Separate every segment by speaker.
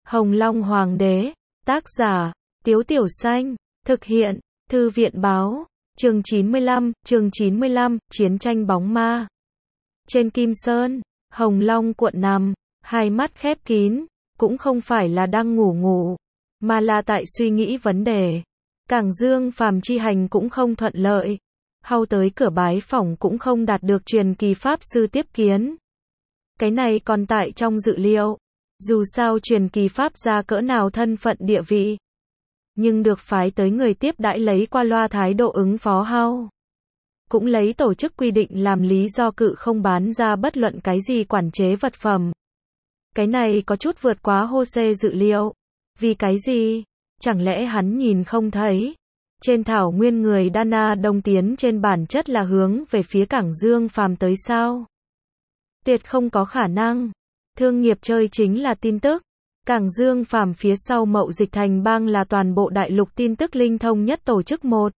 Speaker 1: Hồng Long Hoàng đế, tác giả, Tiếu Tiểu Xanh, thực hiện, Thư viện báo, chương 95, Chiến tranh bóng ma. Trên Kim Sơn, Hồng Long cuộn nằm, hai mắt khép kín, cũng không phải là đang ngủ, mà là tại suy nghĩ vấn đề. Cảng Dương phàm chi hành cũng không thuận lợi. Hau tới cửa bái phỏng cũng không đạt được truyền kỳ pháp sư tiếp kiến. Cái này còn tại trong dự liệu. Dù sao truyền kỳ pháp gia cỡ nào thân phận địa vị, nhưng được phái tới người tiếp đãi lấy qua loa thái độ ứng phó Hau. Cũng lấy tổ chức quy định làm lý do cự không bán ra bất luận cái gì quản chế vật phẩm. Cái này có chút vượt quá Jose dự liệu. Vì cái gì? Chẳng lẽ hắn nhìn không thấy? Trên thảo nguyên người Dana đông tiến trên bản chất là hướng về phía Cảng Dương phàm tới sao? Tuyệt không có khả năng. Thương nghiệp chơi chính là tin tức. Cảng Dương phàm phía sau Mậu Dịch Thành Bang là toàn bộ đại lục tin tức linh thông nhất tổ chức một.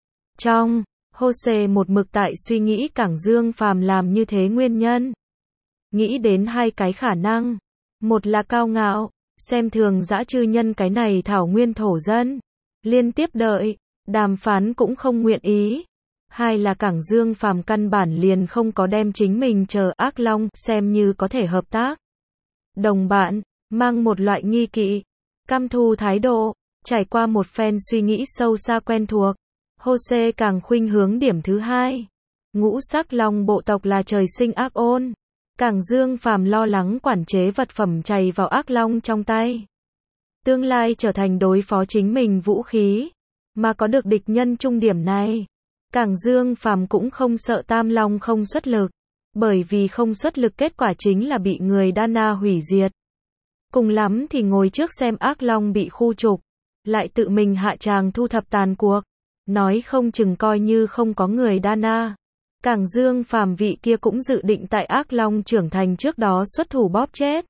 Speaker 1: Trong, Jose một mực tại suy nghĩ Cảng Dương phàm làm như thế nguyên nhân. Nghĩ đến hai cái khả năng. Một là cao ngạo, xem thường dã chư nhân cái này thảo nguyên thổ dân. Liên tiếp đợi, đàm phán cũng không nguyện ý. Hai là Cảng Dương phàm căn bản liền không có đem chính mình chờ ác long xem như có thể hợp tác. Đồng bạn, mang một loại nghi kỵ, căm thù thái độ, trải qua một phen suy nghĩ sâu xa quen thuộc. Jose càng khuynh hướng điểm thứ hai. Ngũ sắc long bộ tộc là trời sinh ác ôn. Cảng Dương phàm lo lắng quản chế vật phẩm chày vào ác long trong tay. Tương lai trở thành đối phó chính mình vũ khí. Mà có được địch nhân trung điểm này. Cảng Dương phàm cũng không sợ Tam Long không xuất lực. Bởi vì không xuất lực kết quả chính là bị người Dana hủy diệt. Cùng lắm thì ngồi trước xem ác long bị khu trục. Lại tự mình hạ tràng thu thập tàn cuộc. Nói không chừng coi như không có người Dana. Cảng Dương phàm vị kia cũng dự định tại ác long trưởng thành trước đó xuất thủ bóp chết.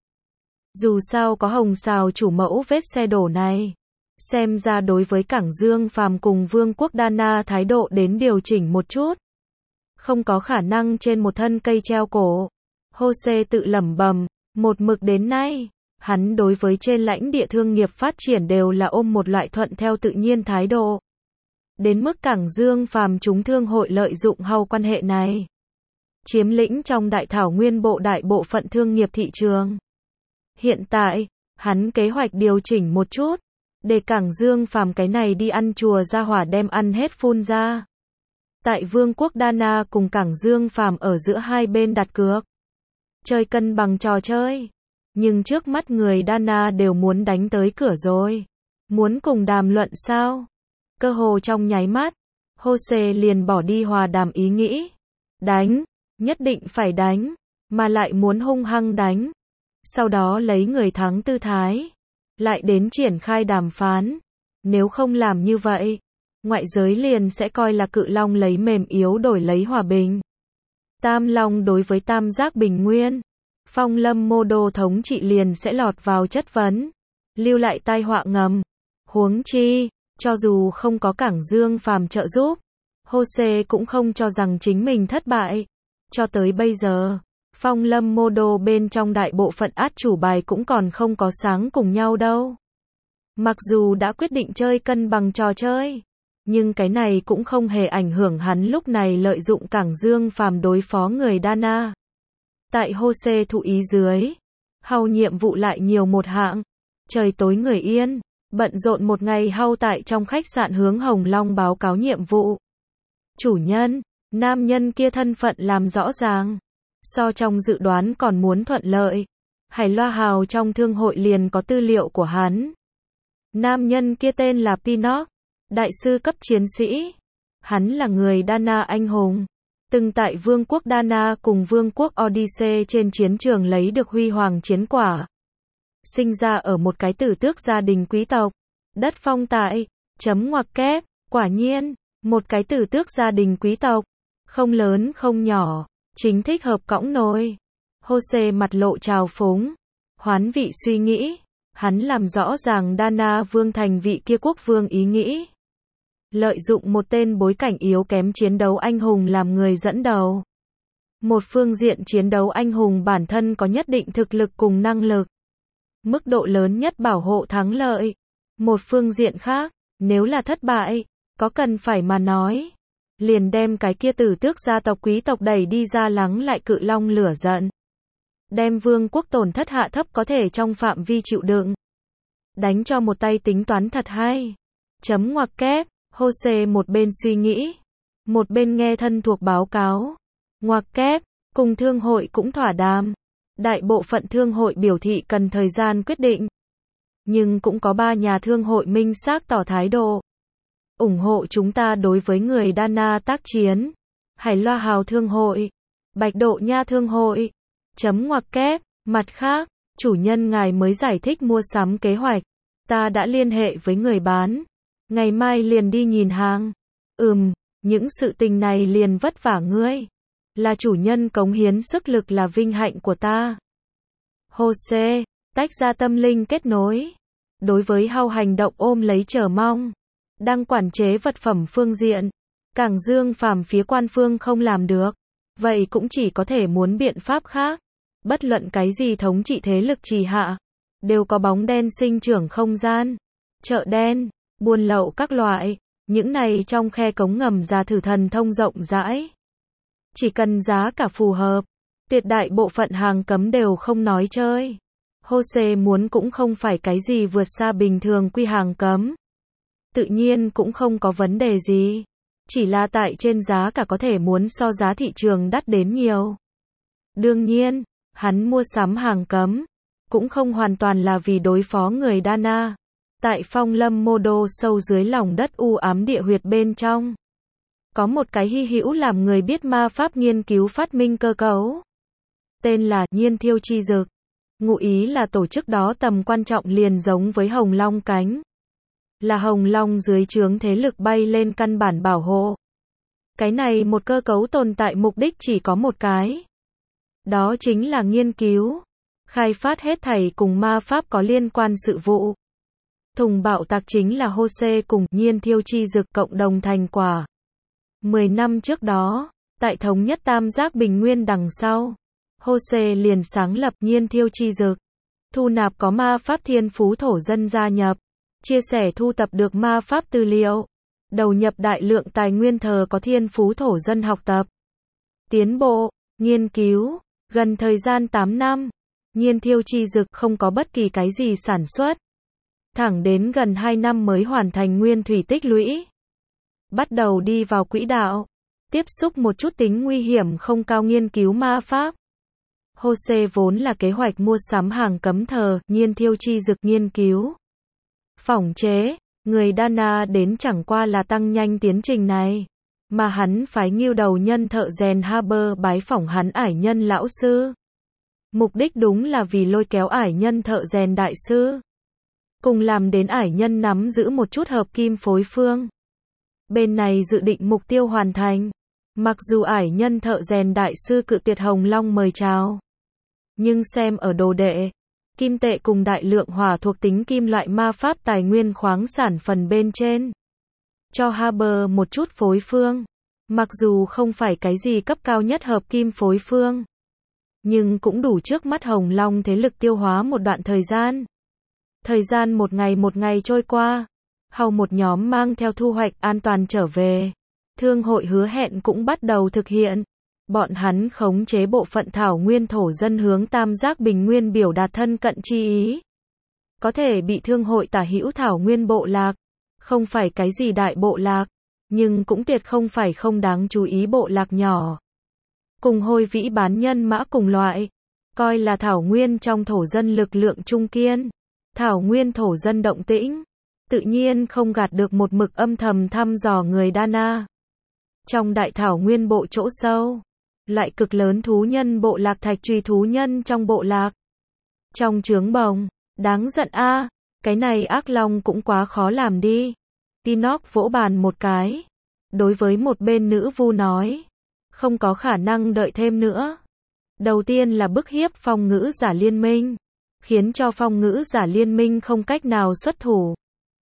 Speaker 1: Dù sao có hồng xào chủ mẫu vết xe đổ này. Xem ra đối với Cảng Dương phàm cùng Vương quốc Dana thái độ đến điều chỉnh một chút. Không có khả năng trên một thân cây treo cổ. Jose tự lẩm bẩm, một mực đến nay, hắn đối với trên lãnh địa thương nghiệp phát triển đều là ôm một loại thuận theo tự nhiên thái độ. Đến mức Cảng Dương phàm chúng thương hội lợi dụng Hau quan hệ này. Chiếm lĩnh trong đại thảo nguyên đại bộ phận thương nghiệp thị trường. Hiện tại, hắn kế hoạch điều chỉnh một chút. Để Cảng Dương phàm cái này đi ăn chùa ra hỏa đem ăn hết phun ra. Tại Vương quốc Dana cùng Cảng Dương phàm ở giữa hai bên đặt cược. Chơi cân bằng trò chơi. Nhưng trước mắt người Dana đều muốn đánh tới cửa rồi. Muốn cùng đàm luận sao? Cơ hồ trong nháy mắt, Jose liền bỏ đi hòa đàm ý nghĩ. Đánh, nhất định phải đánh, mà lại muốn hung hăng đánh. Sau đó lấy người thắng tư thái, lại đến triển khai đàm phán. Nếu không làm như vậy, ngoại giới liền sẽ coi là cự long lấy mềm yếu đổi lấy hòa bình. Tam long đối với tam giác bình nguyên, Phong Lâm mô đô thống trị liền sẽ lọt vào chất vấn, lưu lại tai họa ngầm. Huống chi, cho dù không có Cảng Dương phàm trợ giúp, Jose cũng không cho rằng chính mình thất bại. Cho tới bây giờ, Phong Lâm mô đô bên trong đại bộ phận át chủ bài cũng còn không có sáng cùng nhau đâu. Mặc dù đã quyết định chơi cân bằng trò chơi, nhưng cái này cũng không hề ảnh hưởng hắn lúc này lợi dụng Cảng Dương phàm đối phó người Dana. Tại Jose thụ ý dưới, Hau nhiệm vụ lại nhiều một hạng. Trời tối người yên, bận rộn một ngày Hau tại trong khách sạn hướng Hồng Long báo cáo nhiệm vụ. Chủ nhân, nam nhân kia thân phận làm rõ ràng. So trong dự đoán còn muốn thuận lợi. Hải Loa Hào trong thương hội liền có tư liệu của hắn. Nam nhân kia tên là Pinnock, đại sư cấp chiến sĩ. Hắn là người Dana anh hùng. Từng tại Vương quốc Dana cùng Vương quốc Odyssey trên chiến trường lấy được huy hoàng chiến quả. Sinh ra ở một cái tử tước gia đình quý tộc. Đất phong tại, ngoặc kép, quả nhiên, một cái tử tước gia đình quý tộc. Không lớn không nhỏ, chính thích hợp cõng nồi. Jose mặt lộ trào phúng. Hoán vị suy nghĩ. Hắn làm rõ ràng Dana vương thành vị kia quốc vương ý nghĩ. Lợi dụng một tên bối cảnh yếu kém chiến đấu anh hùng làm người dẫn đầu. Một phương diện chiến đấu anh hùng bản thân có nhất định thực lực cùng năng lực. mức độ lớn nhất bảo hộ thắng lợi. Một phương diện khác, nếu là thất bại, có cần phải mà nói, liền đem cái kia tử tước gia tộc quý tộc đẩy đi ra lắng lại cự long lửa giận. Đem vương quốc tổn thất hạ thấp có thể trong phạm vi chịu đựng. Đánh cho một tay tính toán thật hay. Chấm ngoặc kép, Jose một bên suy nghĩ, một bên nghe thân thuộc báo cáo. Ngoặc kép, cùng thương hội cũng thỏa đàm. Đại bộ phận thương hội biểu thị cần thời gian quyết định. Nhưng cũng có 3 nhà thương hội minh xác tỏ thái độ. Ủng hộ chúng ta đối với người Dana tác chiến. Hải Loa Hào thương hội. Bạch Độ Nha thương hội. Chấm ngoặc kép, mặt khác, chủ nhân ngài mới giải thích mua sắm kế hoạch. Ta đã liên hệ với người bán. Ngày mai liền đi nhìn hàng. Những sự tình này liền vất vả ngươi. Là chủ nhân cống hiến sức lực là vinh hạnh của ta. Jose, tách ra tâm linh kết nối. Đối với Hao hành động ôm lấy chờ mong. Đang quản chế vật phẩm phương diện. Cảng Dương phàm phía quan phương không làm được. Vậy cũng chỉ có thể muốn biện pháp khác. Bất luận cái gì thống trị thế lực trì hạ. Đều có bóng đen sinh trưởng không gian. Chợ đen, buôn lậu các loại. Những này trong khe cống ngầm ra thử thần thông rộng rãi. Chỉ cần giá cả phù hợp. Tuyệt đại bộ phận hàng cấm đều không nói chơi. Jose muốn cũng không phải cái gì vượt xa bình thường quy hàng cấm. Tự nhiên cũng không có vấn đề gì. Chỉ là tại trên giá cả có thể muốn so giá thị trường đắt đến nhiều. Đương nhiên, hắn mua sắm hàng cấm. Cũng không hoàn toàn là vì đối phó người Dana. Tại phong lâm mô đô sâu dưới lòng đất u ám địa huyệt bên trong. Có một cái hy hữu làm người biết ma pháp nghiên cứu phát minh cơ cấu. Tên là Nhiên Thiêu Chi Dực. Ngụ ý là tổ chức đó tầm quan trọng liền giống với Hồng Long cánh. Là Hồng Long dưới trướng thế lực bay lên căn bản bảo hộ. Cái này một cơ cấu tồn tại mục đích chỉ có một cái. Đó chính là nghiên cứu, khai phát hết thảy cùng ma pháp có liên quan sự vụ. Thùng bạo tạc chính là Jose cùng Nhiên Thiêu Chi Dực cộng đồng thành quả. 10 năm trước đó, tại thống nhất Tam Giác Bình Nguyên đằng sau, Jose liền sáng lập Nhiên Thiêu Chi Dực, thu nạp có ma pháp thiên phú thổ dân gia nhập, chia sẻ thu tập được ma pháp tư liệu, đầu nhập đại lượng tài nguyên thờ có thiên phú thổ dân học tập, tiến bộ, nghiên cứu, gần thời gian 8 năm, Nhiên Thiêu Chi Dực không có bất kỳ cái gì sản xuất, thẳng đến gần 2 năm mới hoàn thành nguyên thủy tích lũy. Bắt đầu đi vào quỹ đạo, tiếp xúc một chút tính nguy hiểm không cao nghiên cứu ma pháp. Jose vốn là kế hoạch mua sắm hàng cấm thờ, Nhiên Thiêu Chi Dực nghiên cứu. Phỏng chế, người Dana đến chẳng qua là tăng nhanh tiến trình này. Mà hắn phái nghiêu đầu nhân thợ rèn Haber bái phỏng hắn ải nhân lão sư. Mục đích đúng là vì lôi kéo ải nhân thợ rèn đại sư. Cùng làm đến ải nhân nắm giữ một chút hợp kim phối phương. Bên này dự định mục tiêu hoàn thành. Mặc dù ải nhân thợ rèn đại sư cự tuyệt Hồng Long mời chào. Nhưng xem ở đồ đệ, kim tệ cùng đại lượng hỏa thuộc tính kim loại ma pháp tài nguyên khoáng sản phần bên trên. Cho Haber một chút phối phương. Mặc dù không phải cái gì cấp cao nhất hợp kim phối phương. Nhưng cũng đủ trước mắt Hồng Long thế lực tiêu hóa một đoạn thời gian. Thời gian một ngày trôi qua. Hầu một nhóm mang theo thu hoạch an toàn trở về. Thương hội hứa hẹn cũng bắt đầu thực hiện. Bọn hắn khống chế bộ phận thảo nguyên thổ dân hướng Tam Giác Bình Nguyên biểu đạt thân cận chi ý. Có thể bị thương hội tả hữu thảo nguyên bộ lạc. Không phải cái gì đại bộ lạc. Nhưng cũng tuyệt không phải không đáng chú ý bộ lạc nhỏ. Cùng hôi vĩ bán nhân mã cùng loại. Coi là thảo nguyên trong thổ dân lực lượng trung kiên. Thảo nguyên thổ dân động tĩnh. Tự nhiên không gạt được một mực âm thầm thăm dò người Dana. Trong đại thảo nguyên bộ chỗ sâu. Loại cực lớn thú nhân bộ lạc thạch truy thú nhân trong bộ lạc. Trong trướng bồng. Đáng giận a, cái này ác long cũng quá khó làm đi. Enoch vỗ bàn một cái. Đối với một bên nữ vu nói. Không có khả năng đợi thêm nữa. Đầu tiên là bức hiếp phong ngữ giả liên minh. Khiến cho phong ngữ giả liên minh không cách nào xuất thủ.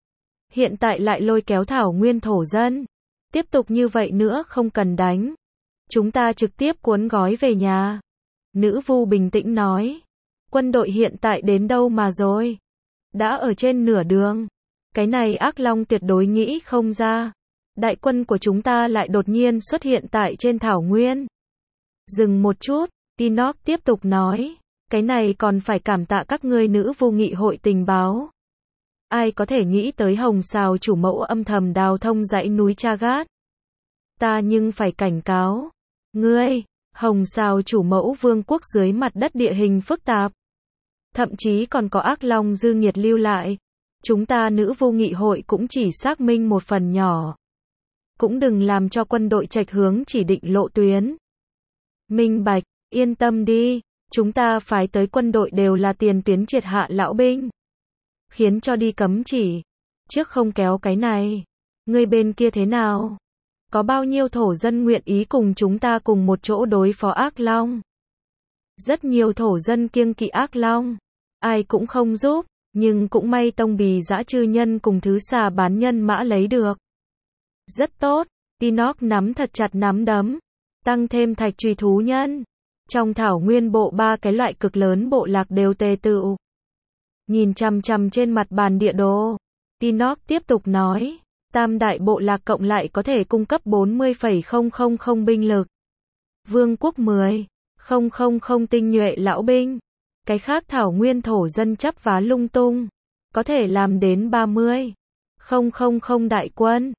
Speaker 1: Hiện tại lại lôi kéo thảo nguyên thổ dân. Tiếp tục như vậy nữa không cần đánh. Chúng ta trực tiếp cuốn gói về nhà. Nữ vu bình tĩnh nói. Quân đội hiện tại đến đâu mà rồi? Đã ở trên nửa đường. Cái này Ác Long tuyệt đối nghĩ không ra. Đại quân của chúng ta lại đột nhiên xuất hiện tại trên thảo nguyên. Dừng một chút, Enoch tiếp tục nói. Cái này còn phải cảm tạ các ngươi nữ vô nghị hội tình báo. Ai có thể nghĩ tới Hồng Sào chủ mẫu âm thầm đào thông dãy núi Chagat. Ta nhưng phải cảnh cáo. Ngươi, Hồng Sào chủ mẫu vương quốc dưới mặt đất địa hình phức tạp. Thậm chí còn có Ác Long dư nghiệt lưu lại. Chúng ta nữ vô nghị hội cũng chỉ xác minh một phần nhỏ. Cũng đừng làm cho quân đội chệch hướng chỉ định lộ tuyến. Minh bạch, yên tâm đi. Chúng ta phái tới quân đội đều là tiền tuyến triệt hạ lão binh. Khiến cho đi cấm chỉ. Trước không kéo cái này. Người bên kia thế nào? Có bao nhiêu thổ dân nguyện ý cùng chúng ta cùng một chỗ đối phó Ác Long? Rất nhiều thổ dân kiêng kỵ Ác Long. Ai cũng không giúp. Nhưng cũng may tông bì dã chư nhân cùng thứ xà bán nhân mã lấy được. Rất tốt. Enoch nắm thật chặt nắm đấm. Tăng thêm thạch truy thú nhân. Trong thảo nguyên bộ 3 cái loại cực lớn bộ lạc đều tề tựu. Nhìn chằm chằm trên mặt bàn địa đồ. Enoch tiếp tục nói. Tam đại bộ lạc cộng lại có thể cung cấp 40,000 binh lực. Vương quốc 10,000 tinh nhuệ lão binh. Cái khác thảo nguyên thổ dân chắp vá lung tung. Có thể làm đến 30,000 đại quân.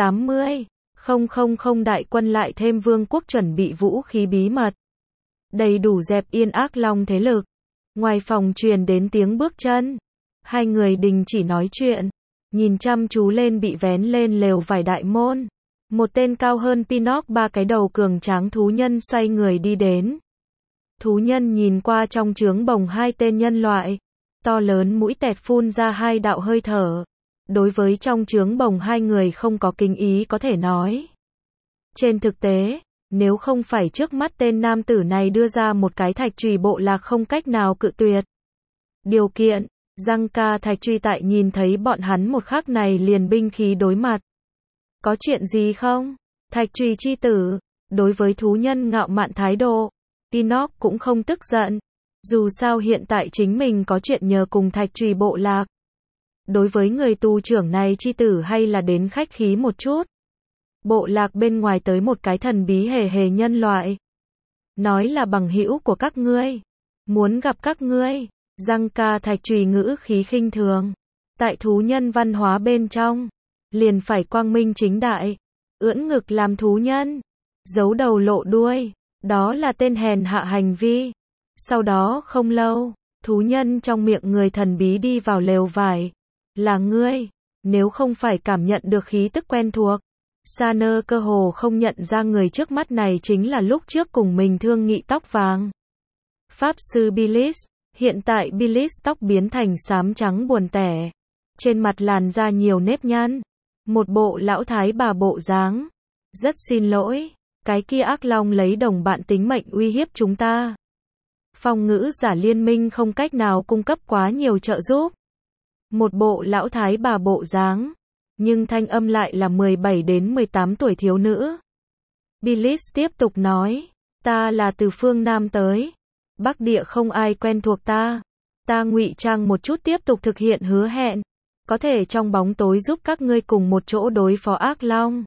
Speaker 1: 80,000 đại quân lại thêm vương quốc chuẩn bị vũ khí bí mật. Đầy đủ dẹp yên Ác Long thế lực. Ngoài phòng truyền đến tiếng bước chân. Hai người đình chỉ nói chuyện. Nhìn chăm chú lên bị vén lên lều vải đại môn. Một tên cao hơn Enoch 3 cái đầu cường tráng thú nhân xoay người đi đến. Thú nhân nhìn qua trong trướng bồng 2 tên nhân loại. To lớn mũi tẹt phun ra 2 đạo hơi thở. Đối với trong trướng bồng 2 người không có kính ý có thể nói. Trên thực tế, nếu không phải trước mắt tên nam tử này đưa ra một cái thạch chùy bộ lạc không cách nào cự tuyệt. Điều kiện, Giang ca thạch truy tại nhìn thấy bọn hắn một khắc này liền binh khí đối mặt. Có chuyện gì không? Thạch truy chi tử, đối với thú nhân ngạo mạn thái độ, Enoch cũng không tức giận. Dù sao hiện tại chính mình có chuyện nhờ cùng thạch truy bộ lạc. Đối với người tù trưởng này chi tử hay là đến khách khí một chút. Bộ lạc bên ngoài tới một cái thần bí hề hề nhân loại. Nói là bằng hữu của các ngươi. Muốn gặp các ngươi. Giang ca thạch trùy ngữ khí khinh thường. Tại thú nhân văn hóa bên trong. Liền phải quang minh chính đại. Ưỡn ngực làm thú nhân. Giấu đầu lộ đuôi. Đó là tên hèn hạ hành vi. Sau đó không lâu. Thú nhân trong miệng người thần bí đi vào lều vải. Là ngươi. Nếu không phải cảm nhận được khí tức quen thuộc. Saner cơ hồ không nhận ra người trước mắt này chính là lúc trước cùng mình thương nghị tóc vàng. Pháp sư Bilis. Hiện tại Bilis tóc biến thành xám trắng buồn tẻ. Trên mặt làn da nhiều nếp nhăn. Một bộ lão thái bà bộ dáng. Rất xin lỗi. Cái kia Ác Long lấy đồng bạn tính mệnh uy hiếp chúng ta. Phong ngữ giả liên minh không cách nào cung cấp quá nhiều trợ giúp. Một bộ lão thái bà bộ dáng. Nhưng thanh âm lại là 17 đến 18 tuổi thiếu nữ. Bilis tiếp tục nói. Ta là từ phương Nam tới. Bắc địa không ai quen thuộc ta. Ta ngụy trang một chút tiếp tục thực hiện hứa hẹn. Có thể trong bóng tối giúp các ngươi cùng một chỗ đối phó Ác Long.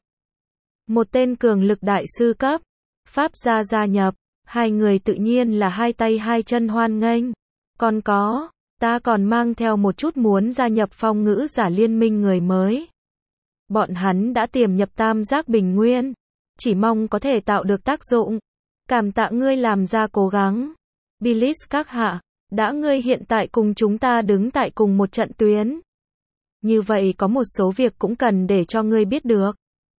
Speaker 1: Một tên cường lực đại sư cấp. Pháp gia gia nhập. Hai người tự nhiên là hai tay hai chân hoan nghênh. Còn có, ta còn mang theo một chút muốn gia nhập phong ngữ giả liên minh người mới. Bọn hắn đã tiềm nhập tam giác bình nguyên. Chỉ mong có thể tạo được tác dụng. Cảm tạ ngươi làm ra cố gắng. Bilis các hạ, đã ngươi hiện tại cùng chúng ta đứng tại cùng một trận tuyến. Như vậy có một số việc cũng cần để cho ngươi biết được.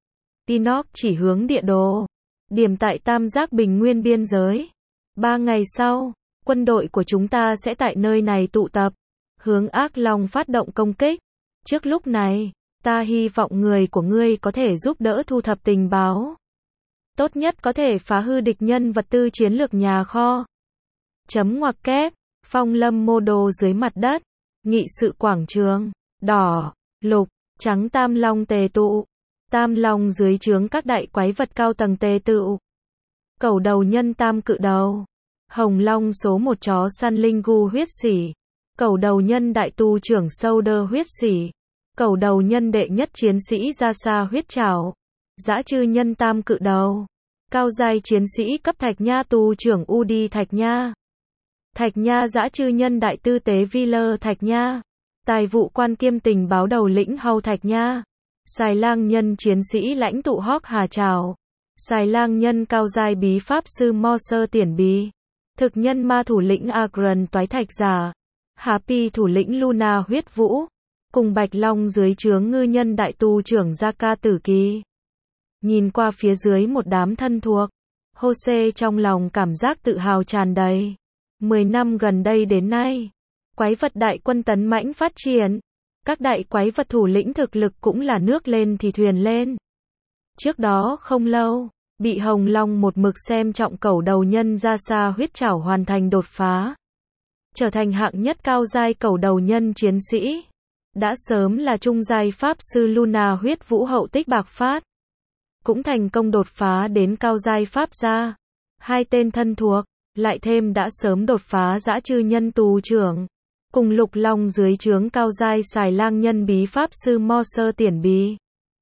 Speaker 1: Enoch chỉ hướng địa đồ. Điểm tại tam giác bình nguyên biên giới. 3 ngày sau, quân đội của chúng ta sẽ tại nơi này tụ tập. Hướng Ác Long phát động công kích. Trước lúc này, ta hy vọng người của ngươi có thể giúp đỡ thu thập tình báo. Tốt nhất có thể phá hư địch nhân vật tư chiến lược nhà kho. Chấm ngoặc kép, phong lâm mô đồ dưới mặt đất. Nghị sự quảng trường, đỏ, lục, trắng tam long tề tụ. Tam long dưới trướng các đại quái vật cao tầng tề tựu. Cẩu đầu nhân tam cự đầu. Hồng Long số 1 chó săn linh gu huyết sỉ. Cẩu đầu nhân đại tu trưởng sâu đơ huyết sỉ. Cẩu đầu nhân đệ nhất chiến sĩ ra xa huyết trảo. Dã chư nhân tam cự đầu. Cao giai chiến sĩ cấp Thạch Nha tu trưởng U Đi Thạch Nha. Thạch Nha dã chư nhân đại tư tế Vi Lơ Thạch Nha. Tài vụ quan kiêm tình báo đầu lĩnh Hầu Thạch Nha. Xài lang nhân chiến sĩ lãnh tụ Hóc Hà Trào. Xài lang nhân cao giai bí pháp sư Mo Sơ Tiển Bí. Thực nhân ma thủ lĩnh Agron Toái Thạch Giả. Happy thủ lĩnh Luna Huyết Vũ. Cùng Bạch Long dưới trướng ngư nhân đại tu trưởng Gia Ca Tử Kỳ. Nhìn qua phía dưới một đám thân thuộc, Jose trong lòng cảm giác tự hào tràn đầy. 10 năm gần đây đến nay, quái vật đại quân tấn mãnh phát triển. Các đại quái vật thủ lĩnh thực lực cũng là nước lên thì thuyền lên. Trước đó không lâu, bị Hồng Long một mực xem trọng cẩu đầu nhân ra xa huyết trảo hoàn thành đột phá. Trở thành hạng nhất cao giai cẩu đầu nhân chiến sĩ. Đã sớm là trung giai pháp sư Luna Huyết Vũ hậu tích bạc phát. Cũng thành công đột phá đến cao giai pháp gia. Hai tên thân thuộc, lại thêm đã sớm đột phá dã chư nhân tù trưởng. Cùng Lục Long dưới trướng cao giai xài lang nhân bí pháp sư Mo Sơ Tiển Bí.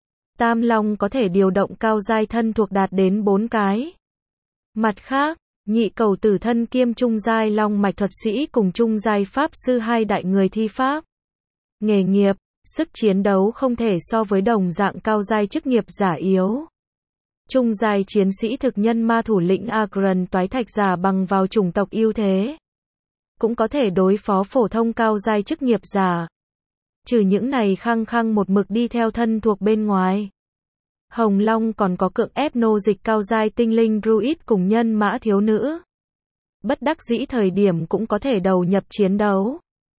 Speaker 1: Tam Long có thể điều động cao giai thân thuộc đạt đến 4 cái. Mặt khác, nhị cẩu tử thân kiêm trung giai long mạch thuật sĩ cùng trung giai pháp sư hai đại người thi pháp. Nghề nghiệp, sức chiến đấu không thể so với đồng dạng cao giai chức nghiệp giả yếu. Trung giai chiến sĩ thực nhân ma thủ lĩnh Agron Toái Thạch Giả bằng vào chủng tộc ưu thế. Cũng có thể đối phó phổ thông cao giai chức nghiệp giả. Trừ những này khăng khăng một mực đi theo thân thuộc bên ngoài. Hồng Long còn có cưỡng ép nô dịch cao giai tinh linh druid cùng nhân mã thiếu nữ. Bất đắc dĩ thời điểm cũng có thể đầu nhập chiến đấu.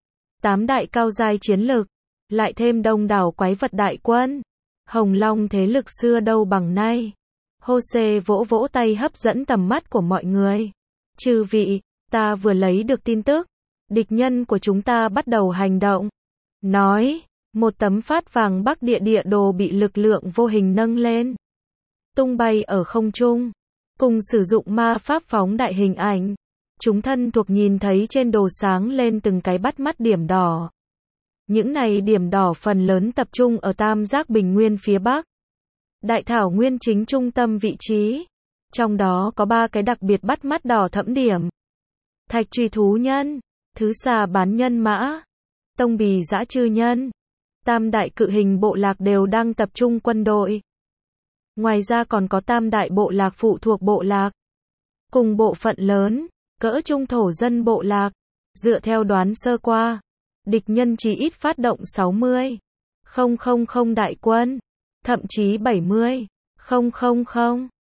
Speaker 1: 8 đại cao giai chiến lực, lại thêm đông đảo quái vật đại quân. Hồng Long thế lực xưa đâu bằng nay. Jose vỗ vỗ tay hấp dẫn tầm mắt của mọi người. Chư vị, ta vừa lấy được tin tức. Địch nhân của chúng ta bắt đầu hành động. Nói, một tấm phát vàng bắc địa đồ bị lực lượng vô hình nâng lên. Tung bay ở không trung. Cùng sử dụng ma pháp phóng đại hình ảnh. Chúng thân thuộc nhìn thấy trên đồ sáng lên từng cái bắt mắt điểm đỏ. Những này điểm đỏ phần lớn tập trung ở tam giác bình nguyên phía bắc. Đại thảo nguyên chính trung tâm vị trí. Trong đó có 3 cái đặc biệt bắt mắt đỏ thẫm điểm. Thạch truy thú nhân, thứ xà bán nhân mã, tông bì dã chư nhân. Tam đại cự hình bộ lạc đều đang tập trung quân đội. Ngoài ra còn có tam đại bộ lạc phụ thuộc bộ lạc. Cùng bộ phận lớn, cỡ trung thổ dân bộ lạc. Dựa theo đoán sơ qua, địch nhân chỉ ít phát động 60,000 đại quân. Thậm chí 70,000,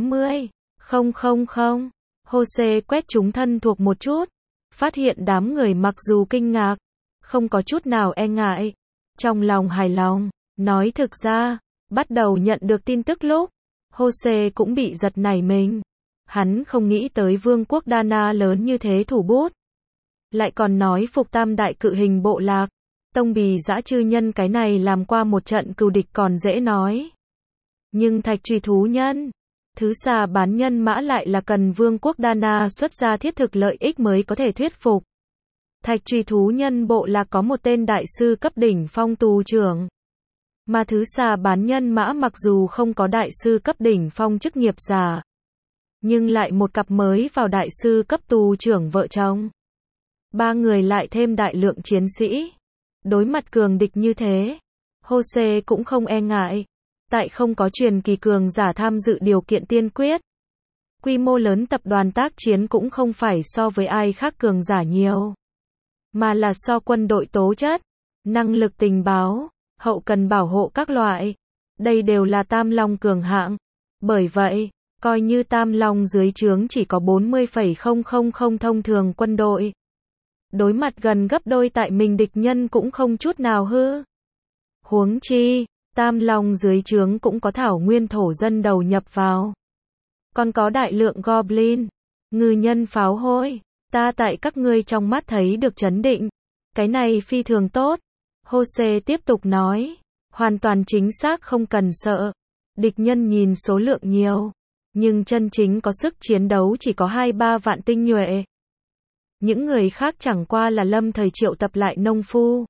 Speaker 1: 80,000. Jose quét chúng thân thuộc một chút. Phát hiện đám người mặc dù kinh ngạc, không có chút nào e ngại. Trong lòng hài lòng, nói thực ra, bắt đầu nhận được tin tức lúc, Jose cũng bị giật nảy mình. Hắn không nghĩ tới vương quốc Dana lớn như thế thủ bút. Lại còn nói phục tam đại cự hình bộ lạc. Tông bì dã chư nhân cái này làm qua một trận cừu địch còn dễ nói. Nhưng thạch truy thú nhân, thứ xà bán nhân mã lại là cần vương quốc Dana xuất ra thiết thực lợi ích mới có thể thuyết phục. Thạch truy thú nhân bộ lạc có một tên đại sư cấp đỉnh phong tù trưởng. Mà thứ xà bán nhân mã mặc dù không có đại sư cấp đỉnh phong chức nghiệp giả. Nhưng lại một cặp mới vào đại sư cấp tù trưởng vợ chồng. 3 người lại thêm đại lượng chiến sĩ. Đối mặt cường địch như thế, Jose cũng không e ngại. Tại không có truyền kỳ cường giả tham dự điều kiện tiên quyết. Quy mô lớn tập đoàn tác chiến cũng không phải so với ai khác cường giả nhiều. Mà là so quân đội tố chất, năng lực tình báo, hậu cần bảo hộ các loại. Đây đều là Tam Long cường hạng. Bởi vậy, coi như Tam Long dưới trướng chỉ có 40,000 thông thường quân đội. Đối mặt gần gấp đôi tại mình địch nhân cũng không chút nào hư. Huống chi, Tam Long dưới trướng cũng có thảo nguyên thổ dân đầu nhập vào. Còn có đại lượng goblin, ngư nhân pháo hôi. Ta tại các ngươi trong mắt thấy được chấn định. Cái này phi thường tốt. Jose tiếp tục nói. Hoàn toàn chính xác không cần sợ. Địch nhân nhìn số lượng nhiều. Nhưng chân chính có sức chiến đấu chỉ có 2-3 vạn tinh nhuệ. Những người khác chẳng qua là lâm thời triệu tập lại nông phu,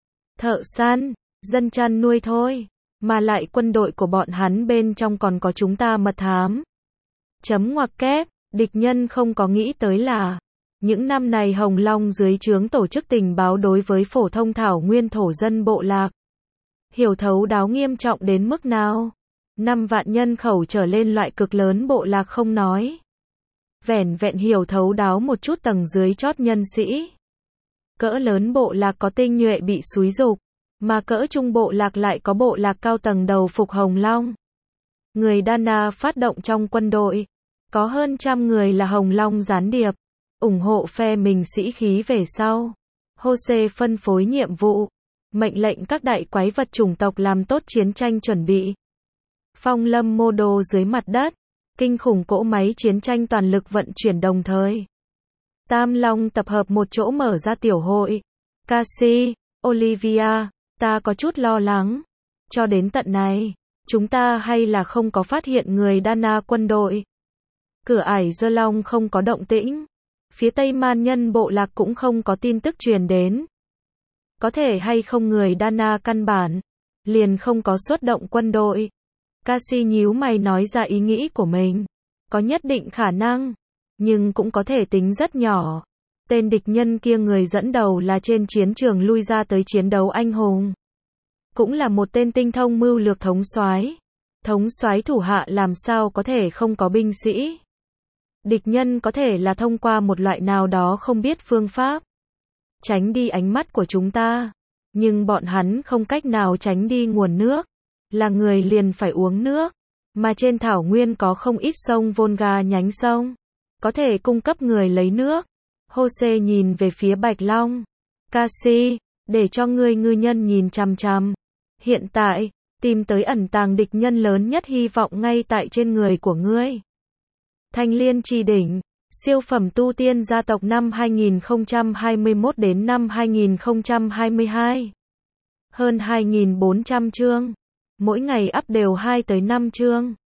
Speaker 1: thợ săn, dân chăn nuôi thôi. Mà lại quân đội của bọn hắn bên trong còn có chúng ta mật thám. Chấm ngoặc kép, địch nhân không có nghĩ tới là những năm này Hồng Long dưới trướng tổ chức tình báo đối với phổ thông thảo nguyên thổ dân bộ lạc hiểu thấu đáo nghiêm trọng đến mức nào. 5 vạn nhân khẩu trở lên loại cực lớn bộ lạc không nói. Vẻn vẹn hiểu thấu đáo một chút tầng dưới chót nhân sĩ. Cỡ lớn bộ lạc có tinh nhuệ bị xúi giục, mà cỡ trung bộ lạc lại có bộ lạc cao tầng đầu phục Hồng Long. Người Dana phát động trong quân đội, có hơn 100 người là Hồng Long gián điệp, ủng hộ phe mình sĩ khí về sau. Jose phân phối nhiệm vụ, mệnh lệnh các đại quái vật chủng tộc làm tốt chiến tranh chuẩn bị. Phong lâm mô đồ dưới mặt đất, kinh khủng cỗ máy chiến tranh toàn lực vận chuyển đồng thời. Tam Long tập hợp một chỗ mở ra tiểu hội. Cassie, Olivia, ta có chút lo lắng. Cho đến tận này, chúng ta hay là không có phát hiện người Dana quân đội. Cửa ải Dơ Long không có động tĩnh. Phía Tây Man Nhân bộ lạc cũng không có tin tức truyền đến. Có thể hay không người Dana căn bản liền không có xuất động quân đội. Cassie nhíu mày nói ra ý nghĩ của mình. Có nhất định khả năng, nhưng cũng có thể tính rất nhỏ. Tên địch nhân kia người dẫn đầu là trên chiến trường lui ra tới chiến đấu anh hùng. Cũng là một tên tinh thông mưu lược thống soái. Thống soái thủ hạ làm sao có thể không có binh sĩ. Địch nhân có thể là thông qua một loại nào đó không biết phương pháp tránh đi ánh mắt của chúng ta. Nhưng bọn hắn không cách nào tránh đi nguồn nước. Là người liền phải uống nước. Mà trên thảo nguyên có không ít sông Volga nhánh sông. Có thể cung cấp người lấy nước. Jose nhìn về phía Bạch Long. Cassie, để cho ngươi ngư nhân nhìn chằm chằm. Hiện tại, tìm tới ẩn tàng địch nhân lớn nhất hy vọng ngay tại trên người của ngươi. Thanh Liên Chi Đỉnh, siêu phẩm tu tiên gia tộc năm 2021 đến năm 2022. Hơn 2.400 chương. Mỗi ngày up đều 2 tới 5 chương.